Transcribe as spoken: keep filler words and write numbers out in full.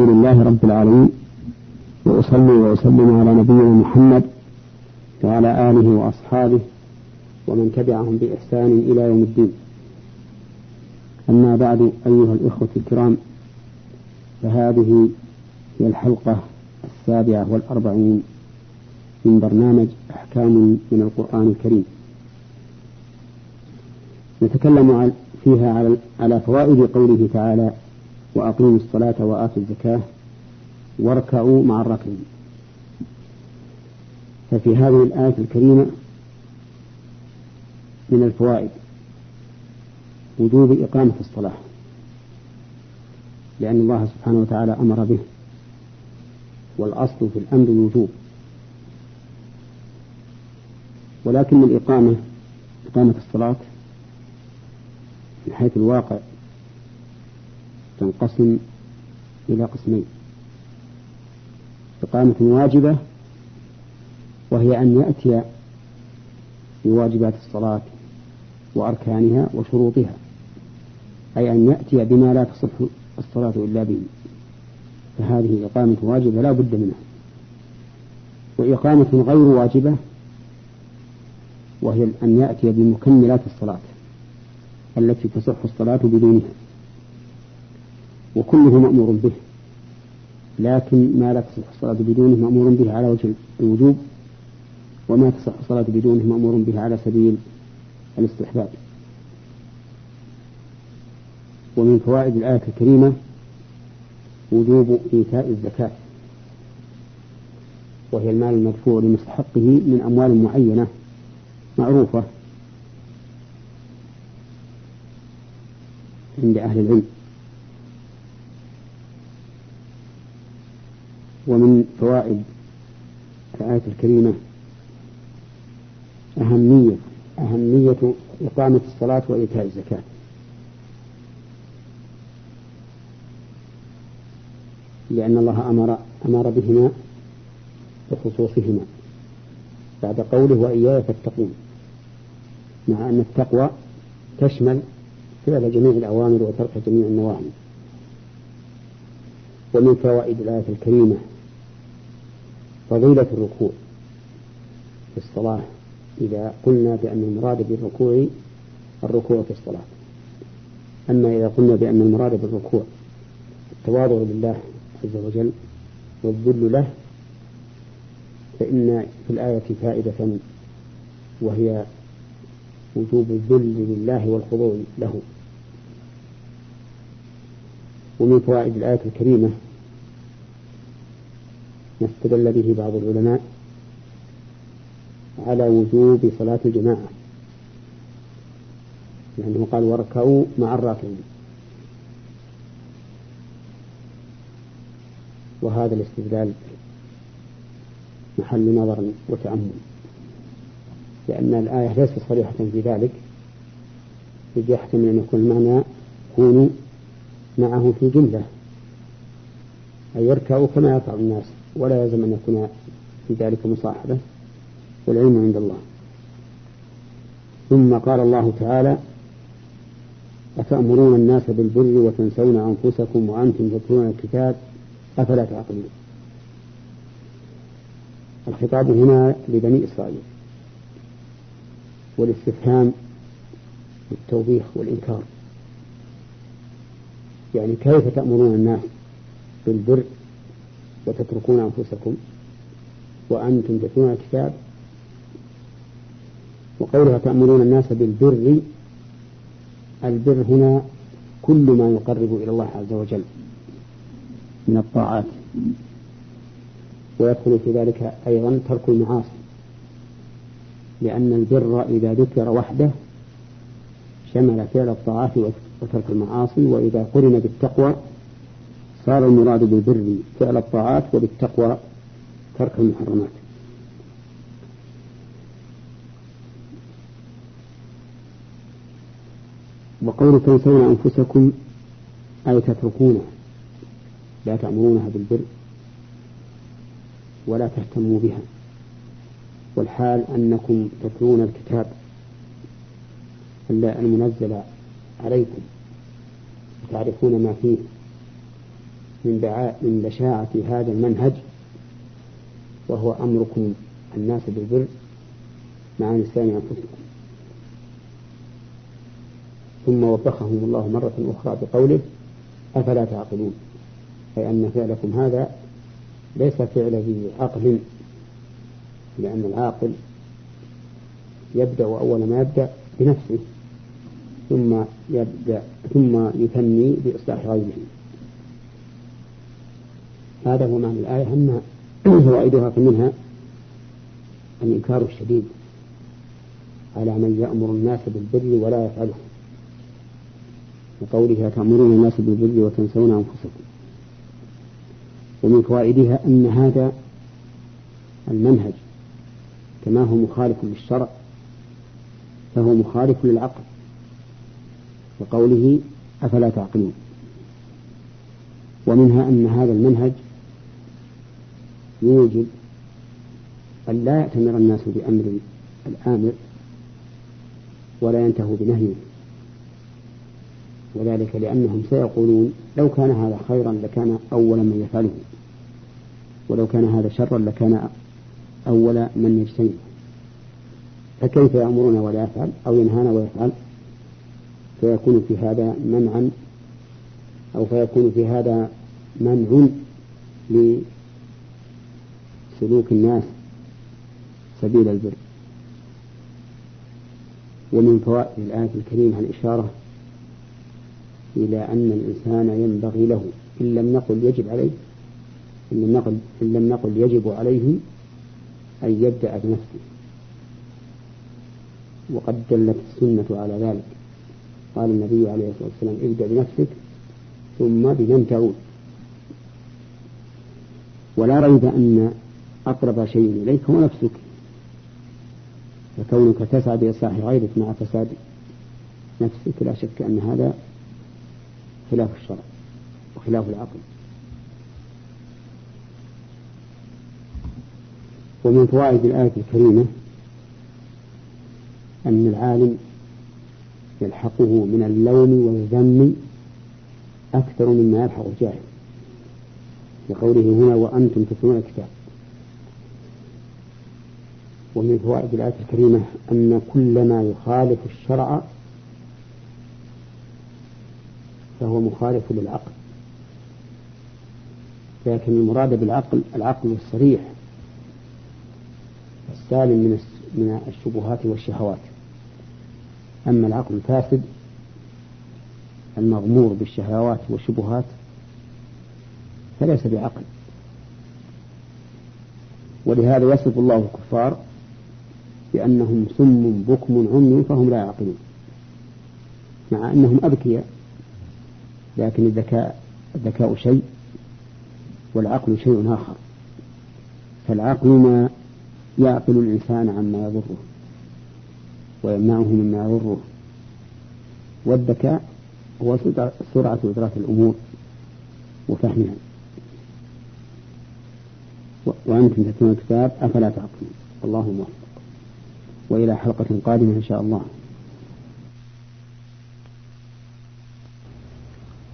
لله رب العالمين، وأصلي وأسلم على نبينا محمد وعلى آله وأصحابه ومن تبعهم بإحسان إلى يوم الدين. أما بعد، أيها الإخوة الكرام، فهذه هي الحلقة السابعة والأربعين من برنامج أحكام من القرآن الكريم. نتكلم فيها على فوائد قوله تعالى: وأقيموا الصلاة وآتوا الزكاة واركعوا مع الراكعين. ففي هذه الآية الكريمة من الفوائد وجوب إقامة الصلاة، لأن الله سبحانه وتعالى أمر به، والأصل في الأمر الوجوب. ولكن الإقامة إقامة الصلاة من حيث الواقع تنقسم إلى قسمين: إقامة واجبة، وهي أن يأتي بواجبات الصلاة وأركانها وشروطها، أي أن يأتي بما لا تصح الصلاة إلا به، فهذه إقامة واجبة لا بد منها. وإقامة غير واجبة، وهي أن يأتي بمكملات الصلاة التي تصح الصلاة بدونها، وكله مأمور به، لكن ما لا تصح الصلاة بدونه مأمور به على وجه الوجوب، وما تصح الصلاة بدونه مأمور به على سبيل الاستحباب. ومن فوائد الآية الكريمة وجوب إيتاء الزكاة، وهي المال المدفوع لمستحقه من أموال معينة معروفة عند أهل العلم. ومن فوائد الآية الكريمة أهمية أهمية إقامة الصلاة وإيتاء الزكاة، لأن الله أمر أمر بهما بخصوصهما بعد قوله: وإياي فاتقون، مع أن التقوى تشمل فعل جميع الأوامر وترك جميع النواهي. ومن فوائد الآية الكريمة فضيلة الركوع في الصلاة، إذا قلنا بأن المراد بالركوع الركوع في الصلاة. أما إذا قلنا بأن المراد بالركوع التواضع لله عز وجل والذل له، فإن في الآية فائدة، وهي وجوب الذل لله والخضوع له. ومن فوائد الآية الكريمة ما استدل به بعض العلماء على وجوب صلاة الجماعة، لأنه قال: واركعوا مع الراكعين. وهذا الاستدلال محل نظر وتأمل، لأن الآية ليست صريحة في ذلك، إذ يحتمل أن يكون المعنى كونوا معه في جملة، أي يركعوا كما يفعل الناس، ولا يلزم أن يكون في ذلك مصاحبة، والعلم عند الله. ثم قال الله تعالى: أتأمرون الناس بالبر وتنسون أنفسكم وأنتم تتلون الكتاب أفلا تعقلون. الخطاب هنا لبني إسرائيل، والاستفهام والتوبيخ والإنكار، يعني كيف تأمرون الناس بالبر وتتركون أنفسكم وأنتم تتلون الكتاب؟ وقولها تأمرون الناس بالبر، البر هنا كل ما يقرب إلى الله عز وجل من الطاعات، ويدخل في ذلك أيضا ترك المعاصي، لأن البر إذا ذكر وحده شمل فعل الطاعات وترك المعاصي، وإذا قرن بالتقوى صار المراد بالبر فعل الطاعات وبالتقوى ترك المحرمات. وقول تنسون أنفسكم أي تتركونها، لا تأمرونها بالبر ولا تهتموا بها، والحال أنكم تتلون الكتاب المنزل عليكم وتعرفون ما فيه من من بشاعة هذا المنهج، وهو أمركم الناس بالبر مع نسيان أنفسكم. ثم وبخهم الله مرة أخرى بقوله أفلا تعقلون، أي أن فعلكم هذا ليس فعل ذي عقل، لأن العاقل يبدأ أول ما يبدأ بنفسه ثم يبدأ ثم يثني بإصلاح غيره. هذا هو معنى الآية. أما فوائدها فمنها الإنكار الشديد على من يأمر الناس بالبر ولا يفعله، وقولها تأمرون الناس بالبر وتنسون أنفسكم. ومن فوائدها أن هذا المنهج كما هو مخالف للشرع فهو مخالف للعقل، وقوله أفلا تعقلون. ومنها أن هذا المنهج يوجب أن لا يأتمر الناس بأمر الآمر ولا ينتهوا بنهيه، وذلك لأنهم سيقولون لو كان هذا خيرا لكان أول من يفعله، ولو كان هذا شرا لكان أول من يجتنبه، فكيف يأمرنا ولا يفعل أو ينهانا ويفعل؟ فيكون في هذا منعا أو فيكون في هذا منع لسلوك الناس سبيل البر. ومن فوائد الآية الكريمة الإشارة إلى أن الإنسان ينبغي له إن لم نقل يجب عليه إن لم نقل, إن لم نقل يجب عليه أن يبدأ بنفسه، وقد دلت السنة على ذلك. قال النبي عليه الصلاة والسلام ابدأ بنفسك ثم بمن تعود. ولا ريب أن أقرب شيء إليك هو نفسك، فكونك تسعى بإصلاح غيرك مع فساد نفسك لا شك أن هذا خلاف الشرع وخلاف العقل. ومن فوائد الآية الكريمة أن العالم يلحقه من اللوم والذم أكثر مما يلحق الجاهل، لقوله هنا وأنتم تتلون الكتاب. ومن فوائد الآية الكريمة أن كل ما يخالف الشرع فهو مخالف للعقل، لكن المراد بالعقل العقل الصريح السالم من من الشبهات والشهوات. أما العقل الفاسد المغمور بالشهوات والشبهات فليس بعقل. ولهذا يصف الله الكفار بأنهم سم بكم عمي فهم لا يعقلون، مع أنهم أذكياء، لكن الذكاء الذكاء شيء والعقل شيء آخر. فالعقل ما يعقل الإنسان عما يضره ويمنعه مما يضره، والذكاء هو سرعة إدراك الأمور وفهمها. وأنتم تتلون الكتاب أفلا تعقلون. اللهم وفق، وإلى حلقة قادمة إن شاء الله.